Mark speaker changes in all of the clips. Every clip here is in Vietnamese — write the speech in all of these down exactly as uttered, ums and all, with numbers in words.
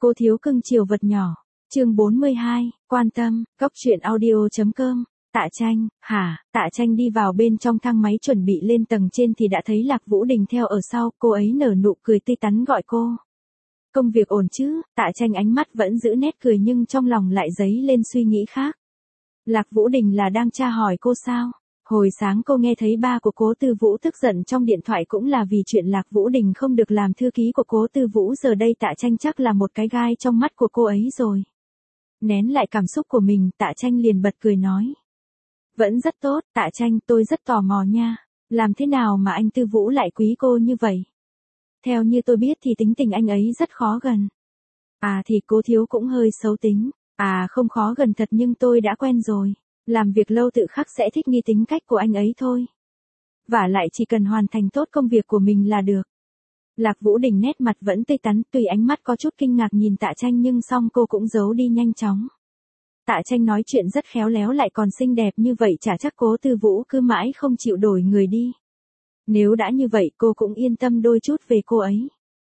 Speaker 1: Cô thiếu cưng chiều vật nhỏ. Chương bốn mươi hai, quan tâm, góc truyện audio chấm com. Tạ Tranh, hả? Tạ Tranh đi vào bên trong thang máy chuẩn bị lên tầng trên thì đã thấy Lạc Vũ Đình theo ở sau, cô ấy nở nụ cười tươi tắn gọi cô. Công việc ổn chứ? Tạ Tranh ánh mắt vẫn giữ nét cười nhưng trong lòng lại dấy lên suy nghĩ khác. Lạc Vũ Đình là đang tra hỏi cô sao? Hồi sáng cô nghe thấy ba của Cố Tư Vũ tức giận trong điện thoại cũng là vì chuyện Lạc Vũ Đình không được làm thư ký của Cố Tư Vũ, giờ đây Tạ Tranh chắc là một cái gai trong mắt của cô ấy rồi. Nén lại cảm xúc của mình, Tạ Tranh liền bật cười nói. Vẫn rất tốt, Tạ Tranh, tôi rất tò mò nha. Làm thế nào mà anh Tư Vũ lại quý cô như vậy? Theo như tôi biết thì tính tình anh ấy rất khó gần. À thì Cố thiếu cũng hơi xấu tính. À không khó gần thật nhưng tôi đã quen rồi. Làm việc lâu tự khắc sẽ thích nghi tính cách của anh ấy thôi. Vả lại chỉ cần hoàn thành tốt công việc của mình là được. Lạc Vũ Đình nét mặt vẫn tươi tắn, tuy ánh mắt có chút kinh ngạc nhìn Tạ Tranh nhưng xong cô cũng giấu đi nhanh chóng. Tạ Tranh nói chuyện rất khéo léo lại còn xinh đẹp như vậy, chả chắc Cố Tư Vũ cứ mãi không chịu đổi người đi. Nếu đã như vậy cô cũng yên tâm đôi chút về cô ấy.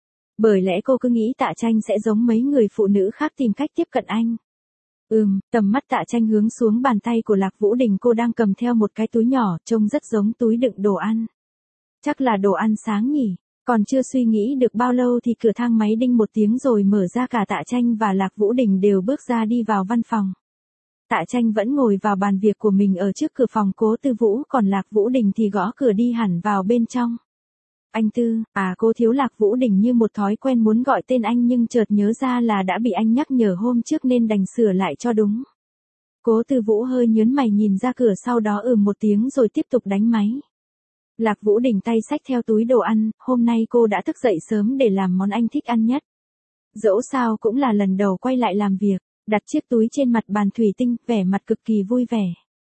Speaker 1: Bởi lẽ cô cứ nghĩ Tạ Tranh sẽ giống mấy người phụ nữ khác tìm cách tiếp cận anh. Ừm, tầm mắt Tạ Tranh hướng xuống bàn tay của Lạc Vũ Đình, cô đang cầm theo một cái túi nhỏ, trông rất giống túi đựng đồ ăn. Chắc là đồ ăn sáng nhỉ, còn chưa suy nghĩ được bao lâu thì cửa thang máy đinh một tiếng rồi mở ra, cả Tạ Tranh và Lạc Vũ Đình đều bước ra đi vào văn phòng. Tạ Tranh vẫn ngồi vào bàn việc của mình ở trước cửa phòng Cố Tư Vũ, còn Lạc Vũ Đình thì gõ cửa đi hẳn vào bên trong. Anh Tư, à cô thiếu. Lạc Vũ Đình như một thói quen muốn gọi tên anh nhưng chợt nhớ ra là đã bị anh nhắc nhở hôm trước nên đành sửa lại cho đúng. Cố Tư Vũ hơi nhớn mày nhìn ra cửa, sau đó ừm một tiếng rồi tiếp tục đánh máy. Lạc Vũ Đình tay xách theo túi đồ ăn, hôm nay cô đã thức dậy sớm để làm món anh thích ăn nhất. Dẫu sao cũng là lần đầu quay lại làm việc, đặt chiếc túi trên mặt bàn thủy tinh, vẻ mặt cực kỳ vui vẻ.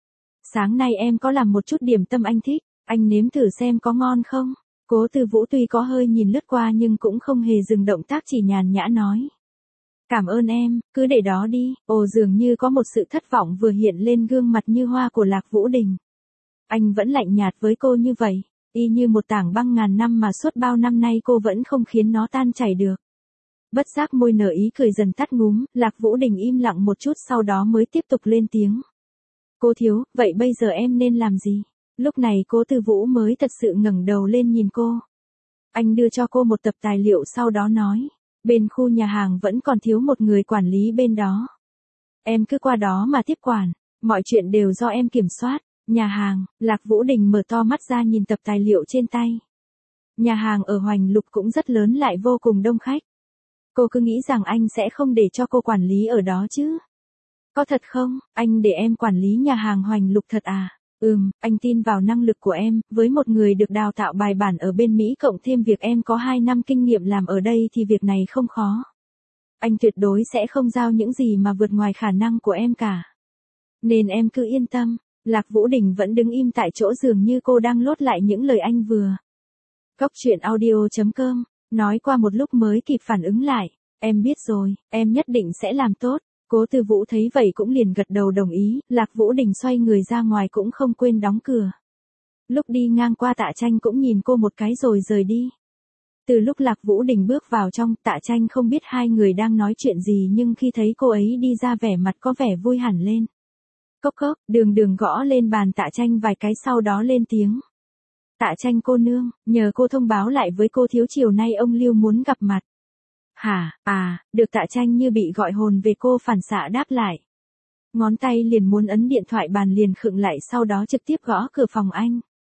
Speaker 1: Sáng nay em có làm một chút điểm tâm anh thích, anh nếm thử xem có ngon không? Cố Tư Vũ tuy có hơi nhìn lướt qua nhưng cũng không hề dừng động tác, chỉ nhàn nhã nói. Cảm ơn em, cứ để đó đi. Ồ, dường như có một sự thất vọng vừa hiện lên gương mặt như hoa của Lạc Vũ Đình. Anh vẫn lạnh nhạt với cô như vậy, y như một tảng băng ngàn năm mà suốt bao năm nay cô vẫn không khiến nó tan chảy được. Bất giác môi nở ý cười dần tắt ngúm, Lạc Vũ Đình im lặng một chút sau đó mới tiếp tục lên tiếng. Cô thiếu, vậy bây giờ em nên làm gì? Lúc này Cố Tư Vũ mới thật sự ngẩng đầu lên nhìn cô. Anh đưa cho cô một tập tài liệu sau đó nói. Bên khu nhà hàng vẫn còn thiếu một người quản lý bên đó. Em cứ qua đó mà tiếp quản, mọi chuyện đều do em kiểm soát. Nhà hàng, Lạc Vũ Đình mở to mắt ra nhìn tập tài liệu trên tay. Nhà hàng ở Hoành Lục cũng rất lớn lại vô cùng đông khách. Cô cứ nghĩ rằng anh sẽ không để cho cô quản lý ở đó chứ. Có thật không, anh để em quản lý nhà hàng Hoành Lục thật à? Ừm, anh tin vào năng lực của em, với một người được đào tạo bài bản ở bên Mỹ cộng thêm việc em có hai năm kinh nghiệm làm ở đây thì việc này không khó. Anh tuyệt đối sẽ không giao những gì mà vượt ngoài khả năng của em cả. Nên em cứ yên tâm. Lạc Vũ Đình vẫn đứng im tại chỗ, dường như cô đang lốt lại những lời anh vừa. Góc truyện audio chấm com, nói qua một lúc mới kịp phản ứng lại. Em biết rồi, em nhất định sẽ làm tốt. Cố Tư Vũ thấy vậy cũng liền gật đầu đồng ý, Lạc Vũ Đình xoay người ra ngoài cũng không quên đóng cửa. Lúc đi ngang qua Tạ Tranh cũng nhìn cô một cái rồi rời đi. Từ lúc Lạc Vũ Đình bước vào trong, Tạ Tranh không biết hai người đang nói chuyện gì nhưng khi thấy cô ấy đi ra vẻ mặt có vẻ vui hẳn lên. Cốc cốc, Đường Đường gõ lên bàn Tạ Tranh vài cái sau đó lên tiếng. Tạ Tranh cô nương, nhờ cô thông báo lại với cô thiếu chiều nay ông Lưu muốn gặp mặt. Hả, à, được. Tạ Tranh như bị gọi hồn về, cô phản xạ đáp lại. Ngón tay liền muốn ấn điện thoại bàn liền khựng lại, sau đó trực tiếp gõ cửa phòng anh.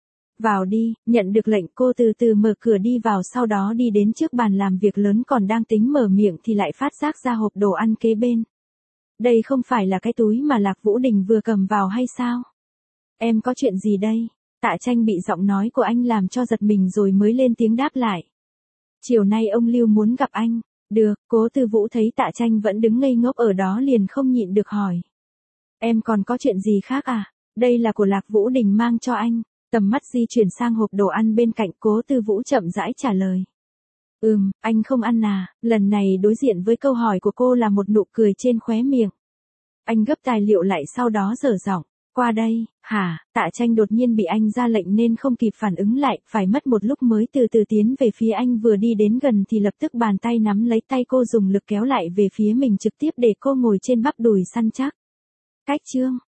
Speaker 1: Vào đi. Nhận được lệnh cô từ từ mở cửa đi vào, sau đó đi đến trước bàn làm việc lớn, còn đang tính mở miệng thì lại phát giác ra hộp đồ ăn kế bên. Đây không phải là cái túi mà Lạc Vũ Đình vừa cầm vào hay sao? Em có chuyện gì đây? Tạ Tranh bị giọng nói của anh làm cho giật mình rồi mới lên tiếng đáp lại. Chiều nay ông Lưu muốn gặp anh. Được. Cố Tư Vũ thấy Tạ Tranh vẫn đứng ngây ngốc ở đó liền không nhịn được hỏi. Em còn có chuyện gì khác à? Đây là của Lạc Vũ Đình mang cho anh. Tầm mắt di chuyển sang hộp đồ ăn bên cạnh, Cố Tư Vũ chậm rãi trả lời. Ừm, anh không ăn à? Lần này đối diện với câu hỏi của cô là một nụ cười trên khóe miệng. Anh gấp tài liệu lại sau đó dở giọng. Qua đây, hả, Tạ Tranh đột nhiên bị anh ra lệnh nên không kịp phản ứng lại, phải mất một lúc mới từ từ tiến về phía anh, vừa đi đến gần thì lập tức bàn tay nắm lấy tay cô dùng lực kéo lại về phía mình trực tiếp để cô ngồi trên bắp đùi săn chắc. Cách chương